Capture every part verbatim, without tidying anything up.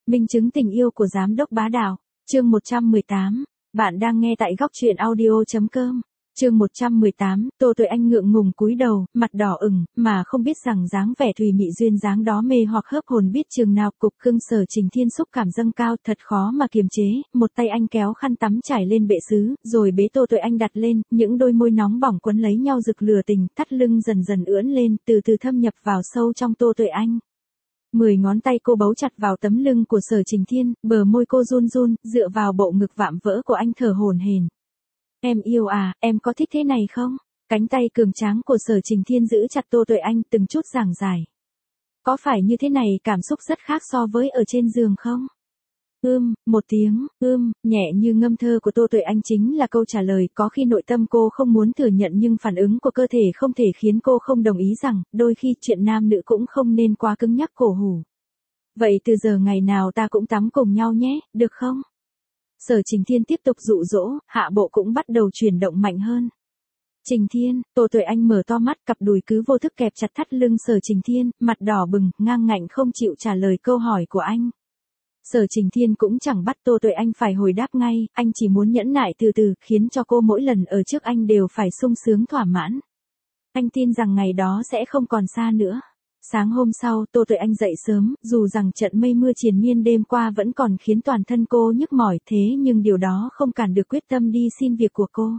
Minh chứng tình yêu của giám đốc bá đạo. Chương một trăm mười tám. Bạn đang nghe tại góc truyện audio.com. Chương một trăm mười tám, Tô Tuệ Anh ngượng ngùng cúi đầu, mặt đỏ ửng, mà không biết rằng dáng vẻ thùy mị duyên dáng đó mê hoặc hớp hồn biết chừng nào. Cục cưng Sở Trình Thiên xúc cảm dâng cao, thật khó mà kiềm chế, một tay anh kéo khăn tắm trải lên bệ sứ, rồi bế Tô Tuệ Anh đặt lên, những đôi môi nóng bỏng quấn lấy nhau rực lửa tình, thắt lưng dần dần ưỡn lên, từ từ thâm nhập vào sâu trong Tô Tuệ Anh. Mười ngón tay cô bấu chặt vào tấm lưng của Sở Trình Thiên, bờ môi cô run run, dựa vào bộ ngực vạm vỡ của anh thở hổn hển. Em yêu à, em có thích thế này không? Cánh tay cường tráng của Sở Trình Thiên giữ chặt Tô Tuệ Anh từng chút giảng giải. Có phải như thế này cảm xúc rất khác so với ở trên giường không? Ưm, một tiếng, ưm, nhẹ như ngâm thơ của Tô Tuệ Anh chính là câu trả lời. Có khi nội tâm cô không muốn thừa nhận nhưng phản ứng của cơ thể không thể khiến cô không đồng ý rằng, đôi khi chuyện nam nữ cũng không nên quá cứng nhắc cổ hủ. Vậy từ giờ ngày nào ta cũng tắm cùng nhau nhé, được không? Sở Trình Thiên tiếp tục dụ dỗ, hạ bộ cũng bắt đầu chuyển động mạnh hơn. Trình Thiên, Tô Tuệ Anh mở to mắt, cặp đùi cứ vô thức kẹp chặt thắt lưng Sở Trình Thiên, mặt đỏ bừng, ngang ngạnh không chịu trả lời câu hỏi của anh. Sở Trình Thiên cũng chẳng bắt Tô Tuệ Anh phải hồi đáp ngay, anh chỉ muốn nhẫn nại từ từ, khiến cho cô mỗi lần ở trước anh đều phải sung sướng thỏa mãn. Anh tin rằng ngày đó sẽ không còn xa nữa. Sáng hôm sau, Tô Tuệ Anh dậy sớm, dù rằng trận mây mưa triền miên đêm qua vẫn còn khiến toàn thân cô nhức mỏi, thế nhưng điều đó không cản được quyết tâm đi xin việc của cô.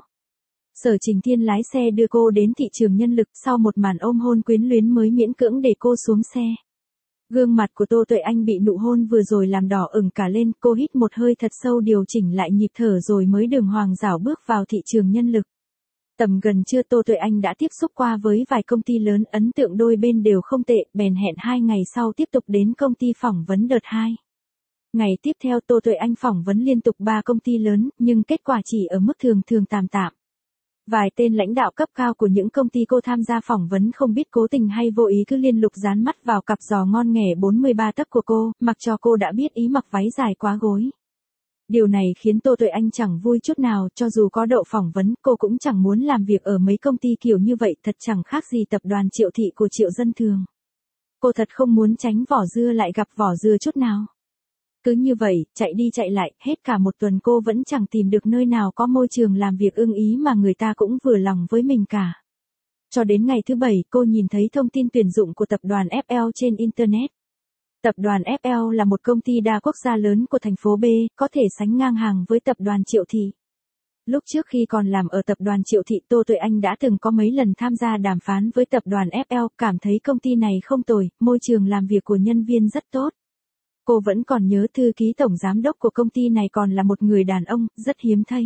Sở Trình Thiên lái xe đưa cô đến thị trường nhân lực, sau một màn ôm hôn quyến luyến mới miễn cưỡng để cô xuống xe. Gương mặt của Tô Tuệ Anh bị nụ hôn vừa rồi làm đỏ ửng cả lên, cô hít một hơi thật sâu điều chỉnh lại nhịp thở rồi mới đường hoàng rảo bước vào thị trường nhân lực. Tầm gần trưa Tô Tuệ Anh đã tiếp xúc qua với vài công ty lớn, ấn tượng đôi bên đều không tệ, bèn hẹn hai ngày sau tiếp tục đến công ty phỏng vấn đợt hai. Ngày tiếp theo Tô Tuệ Anh phỏng vấn liên tục ba công ty lớn, nhưng kết quả chỉ ở mức thường thường tạm tạm. Vài tên lãnh đạo cấp cao của những công ty cô tham gia phỏng vấn không biết cố tình hay vô ý cứ liên lục dán mắt vào cặp giò ngon nghẻ bốn mươi ba tấc của cô, mặc cho cô đã biết ý mặc váy dài quá gối. Điều này khiến Tô Tuệ Anh chẳng vui chút nào, cho dù có đậu phỏng vấn, cô cũng chẳng muốn làm việc ở mấy công ty kiểu như vậy, thật chẳng khác gì tập đoàn Triệu Thị của Triệu Dân Thường. Cô thật không muốn tránh vỏ dưa lại gặp vỏ dưa chút nào. Cứ như vậy, chạy đi chạy lại, hết cả một tuần cô vẫn chẳng tìm được nơi nào có môi trường làm việc ưng ý mà người ta cũng vừa lòng với mình cả. Cho đến ngày thứ bảy, cô nhìn thấy thông tin tuyển dụng của tập đoàn ép lờ trên Internet. Tập đoàn ép lờ là một công ty đa quốc gia lớn của thành phố B, có thể sánh ngang hàng với tập đoàn Triệu Thị. Lúc trước khi còn làm ở tập đoàn Triệu Thị, Tô Tuệ Anh đã từng có mấy lần tham gia đàm phán với tập đoàn ép lờ, cảm thấy công ty này không tồi, môi trường làm việc của nhân viên rất tốt. Cô vẫn còn nhớ thư ký tổng giám đốc của công ty này còn là một người đàn ông, rất hiếm thấy.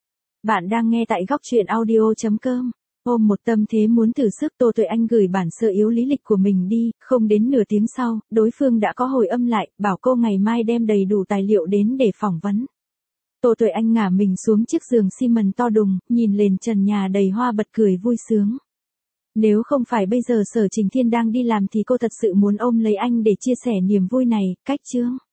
Bạn đang nghe tại góc truyện audio.com. Ôm một tâm thế muốn thử sức, Tô Tuệ Anh gửi bản sơ yếu lý lịch của mình đi, không đến nửa tiếng sau, đối phương đã có hồi âm lại, bảo cô ngày mai đem đầy đủ tài liệu đến để phỏng vấn. Tô Tuệ Anh ngả mình xuống chiếc giường xi mần to đùng, nhìn lên trần nhà đầy hoa bật cười vui sướng. Nếu không phải bây giờ Sở Trình Thiên đang đi làm thì cô thật sự muốn ôm lấy anh để chia sẻ niềm vui này, cách chương.